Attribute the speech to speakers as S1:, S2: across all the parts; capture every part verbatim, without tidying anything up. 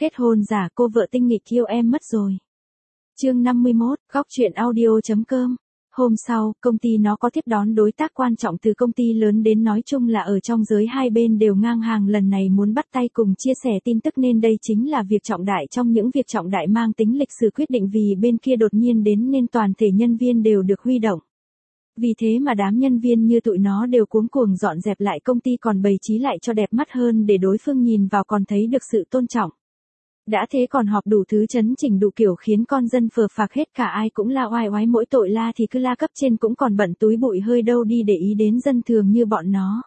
S1: Kết hôn giả, cô vợ tinh nghịch yêu em mất rồi. Chương năm mươi mốt, góc chuyện audio.com. Hôm sau, công ty nó có tiếp đón đối tác quan trọng từ công ty lớn đến, nói chung là ở trong giới hai bên đều ngang hàng, lần này muốn bắt tay cùng chia sẻ tin tức nên đây chính là việc trọng đại trong những việc trọng đại mang tính lịch sử quyết định, vì bên kia đột nhiên đến nên toàn thể nhân viên đều được huy động. Vì thế mà đám nhân viên như tụi nó đều cuống cuồng dọn dẹp lại công ty, còn bày trí lại cho đẹp mắt hơn để đối phương nhìn vào còn thấy được sự tôn trọng. Đã thế còn họp đủ thứ chấn chỉnh đủ kiểu khiến con dân phờ phạc hết cả, ai cũng la oai oái, mỗi tội la thì cứ la, cấp trên cũng còn bận túi bụi hơi đâu đi để ý đến dân thường như bọn nó.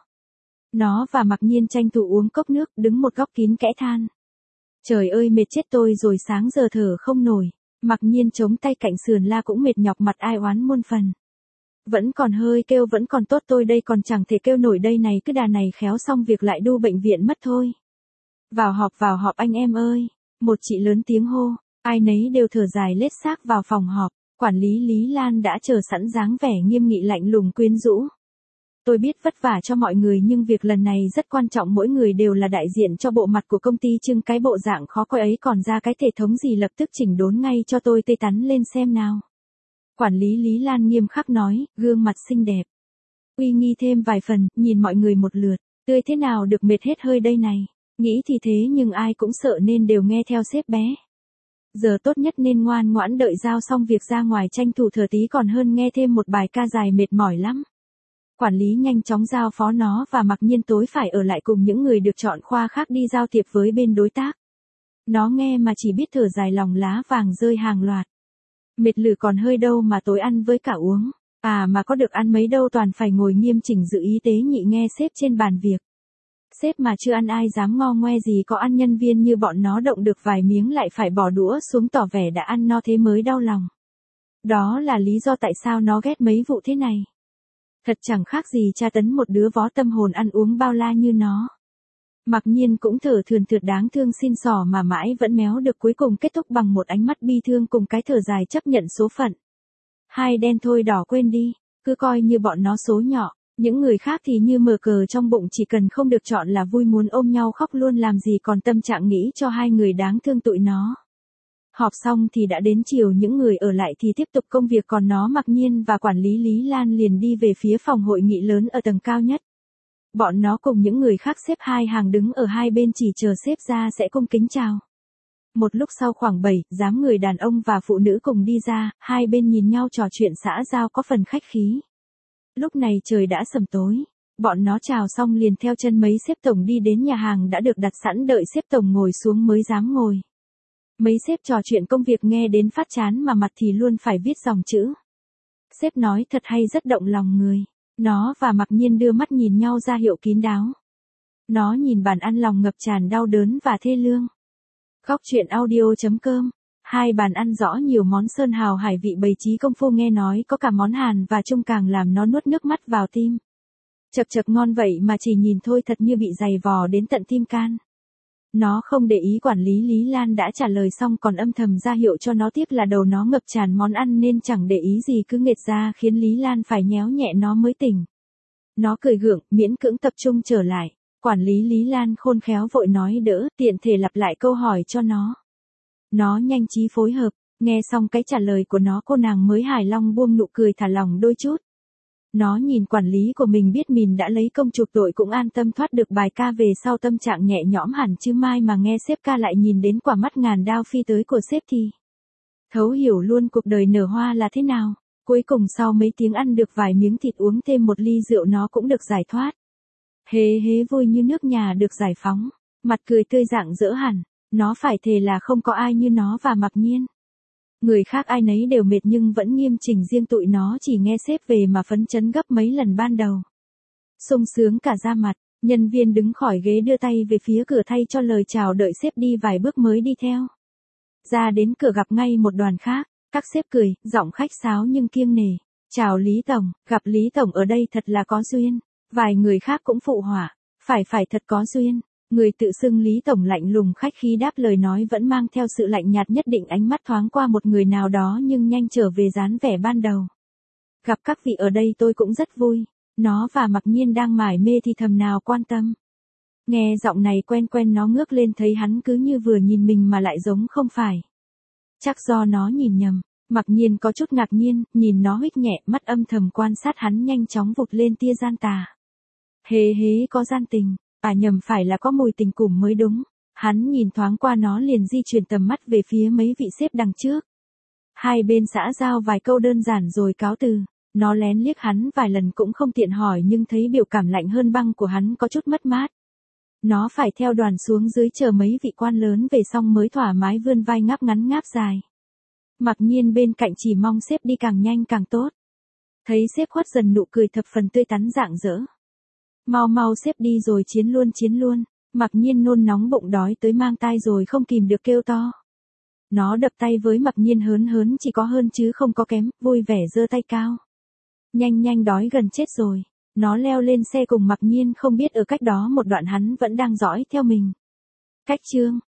S1: Nó và Mặc Nhiên tranh thủ uống cốc nước, đứng một góc kín kẽ than. Trời ơi mệt chết tôi rồi, sáng giờ thở không nổi. Mặc Nhiên chống tay cạnh sườn la cũng mệt nhọc, mặt ai oán muôn phần. Vẫn còn hơi kêu, vẫn còn tốt, tôi đây còn chẳng thể kêu nổi đây này, cứ đà này khéo xong việc lại đu bệnh viện mất thôi. Vào họp vào họp anh em ơi. Một chị lớn tiếng hô, ai nấy đều thở dài lết xác vào phòng họp. Quản lý Lý Lan đã chờ sẵn, dáng vẻ nghiêm nghị lạnh lùng quyến rũ. Tôi biết vất vả cho mọi người nhưng việc lần này rất quan trọng, mỗi người đều là đại diện cho bộ mặt của công ty, trưng cái bộ dạng khó coi ấy còn ra cái thể thống gì, lập tức chỉnh đốn ngay cho tôi tươi tắn lên xem nào. Quản lý Lý Lan nghiêm khắc nói, gương mặt xinh đẹp, uy nghi thêm vài phần, nhìn mọi người một lượt, tươi thế nào được, mệt hết hơi đây này. Nghĩ thì thế nhưng ai cũng sợ nên đều nghe theo sếp bé. Giờ tốt nhất nên ngoan ngoãn đợi giao xong việc ra ngoài tranh thủ thở tí còn hơn nghe thêm một bài ca dài mệt mỏi lắm. Quản lý nhanh chóng giao phó nó và Mặc Nhiên tối phải ở lại cùng những người được chọn khoa khác đi giao thiệp với bên đối tác. Nó nghe mà chỉ biết thở dài, lòng lá vàng rơi hàng loạt. Mệt lử còn hơi đâu mà tối ăn với cả uống. À mà có được ăn mấy đâu, toàn phải ngồi nghiêm chỉnh dự ý tế nhị nghe sếp trên bàn việc. Sếp mà chưa ăn ai dám ngo ngoe gì, có ăn nhân viên như bọn nó động được vài miếng lại phải bỏ đũa xuống tỏ vẻ đã ăn no thế mới đau lòng. Đó là lý do tại sao nó ghét mấy vụ thế này. Thật chẳng khác gì tra tấn một đứa vó tâm hồn ăn uống bao la như nó. Mặc Nhiên cũng thở thườn thượt đáng thương xin xỏ mà mãi vẫn méo được, cuối cùng kết thúc bằng một ánh mắt bi thương cùng cái thở dài chấp nhận số phận. Hai đen thôi đỏ quên đi, cứ coi như bọn nó số nhỏ. Những người khác thì như mờ cờ trong bụng, chỉ cần không được chọn là vui, muốn ôm nhau khóc luôn làm gì còn tâm trạng nghĩ cho hai người đáng thương tụi nó. Họp xong thì đã đến chiều, những người ở lại thì tiếp tục công việc, còn nó, Mặc Nhiên và quản lý Lý Lan liền đi về phía phòng hội nghị lớn ở tầng cao nhất. Bọn nó cùng những người khác xếp hai hàng đứng ở hai bên chỉ chờ sếp ra sẽ cung kính chào. Một lúc sau khoảng bảy, dám người đàn ông và phụ nữ cùng đi ra, hai bên nhìn nhau trò chuyện xã giao có phần khách khí. Lúc này trời đã sầm tối, bọn nó chào xong liền theo chân mấy sếp tổng đi đến nhà hàng đã được đặt sẵn, đợi sếp tổng ngồi xuống mới dám ngồi. Mấy sếp trò chuyện công việc nghe đến phát chán mà mặt thì luôn phải viết dòng chữ. Sếp nói thật hay, rất động lòng người. Nó và Mặc Nhiên đưa mắt nhìn nhau ra hiệu kín đáo. Nó nhìn bàn ăn lòng ngập tràn đau đớn và thê lương. Góc chuyện audio.com. Hai bàn ăn rõ nhiều món sơn hào hải vị bày trí công phu, nghe nói có cả món Hàn và Trung, càng làm nó nuốt nước mắt vào tim. Chập chập ngon vậy mà chỉ nhìn thôi thật như bị giày vò đến tận tim can. Nó không để ý quản lý Lý Lan đã trả lời xong còn âm thầm ra hiệu cho nó, tiếc là đầu nó ngập tràn món ăn nên chẳng để ý gì, cứ nghệt ra khiến Lý Lan phải nhéo nhẹ nó mới tỉnh. Nó cười gượng, miễn cưỡng tập trung trở lại. Quản lý Lý Lan khôn khéo vội nói đỡ, tiện thể lặp lại câu hỏi cho nó. Nó nhanh trí phối hợp, nghe xong cái trả lời của nó cô nàng mới hài lòng buông nụ cười thả lỏng đôi chút. Nó nhìn quản lý của mình biết mình đã lấy công chuộc tội cũng an tâm thoát được bài ca về sau, tâm trạng nhẹ nhõm hẳn, chứ mai mà nghe sếp ca lại nhìn đến quả mắt ngàn đao phi tới của sếp thì thấu hiểu luôn cuộc đời nở hoa là thế nào. Cuối cùng sau mấy tiếng ăn được vài miếng thịt, uống thêm một ly rượu, nó cũng được giải thoát. Hế hế vui như nước nhà được giải phóng, mặt cười tươi rạng rỡ hẳn. Nó phải thề là không có ai như nó và Mặc Nhiên. Người khác ai nấy đều mệt nhưng vẫn nghiêm chỉnh, riêng tụi nó chỉ nghe sếp về mà phấn chấn gấp mấy lần ban đầu. Sung sướng cả da mặt, nhân viên đứng khỏi ghế đưa tay về phía cửa thay cho lời chào, đợi sếp đi vài bước mới đi theo. Ra đến cửa gặp ngay một đoàn khác, các sếp cười, giọng khách sáo nhưng kiêng nể. Chào Lý Tổng, gặp Lý Tổng ở đây thật là có duyên. Vài người khác cũng phụ họa, phải phải thật có duyên. Người tự xưng Lý Tổng lạnh lùng khách khí đáp, lời nói vẫn mang theo sự lạnh nhạt nhất định, ánh mắt thoáng qua một người nào đó nhưng nhanh trở về dáng vẻ ban đầu. Gặp các vị ở đây tôi cũng rất vui. Nó và Mặc Nhiên đang mải mê thì thầm nào quan tâm. Nghe giọng này quen quen nó ngước lên thấy hắn cứ như vừa nhìn mình mà lại giống không phải. Chắc do nó nhìn nhầm. Mặc Nhiên có chút ngạc nhiên, nhìn nó huých nhẹ, mắt âm thầm quan sát hắn nhanh chóng vụt lên tia gian tà. Hế hế có gian tình, à nhầm phải là có mùi tình cùm mới đúng. Hắn nhìn thoáng qua nó liền di chuyển tầm mắt về phía mấy vị xếp đằng trước. Hai bên xã giao vài câu đơn giản rồi cáo từ. Nó lén liếc hắn vài lần cũng không tiện hỏi nhưng thấy biểu cảm lạnh hơn băng của hắn có chút mất mát. Nó phải theo đoàn xuống dưới chờ mấy vị quan lớn về xong mới thoải mái vươn vai ngáp ngắn ngáp dài. Mặc Nhiên bên cạnh chỉ mong sếp đi càng nhanh càng tốt. Thấy sếp khuất dần nụ cười thập phần tươi tắn rạng rỡ. Mau mau sếp đi rồi chiến luôn chiến luôn. Mặc Nhiên nôn nóng bụng đói tới mang tai rồi không kìm được kêu to. Nó đập tay với Mặc Nhiên hớn hớn chỉ có hơn chứ không có kém, vui vẻ giơ tay cao. Nhanh nhanh đói gần chết rồi. Nó leo lên xe cùng Mặc Nhiên không biết ở cách đó một đoạn hắn vẫn đang dõi theo mình. Cách chương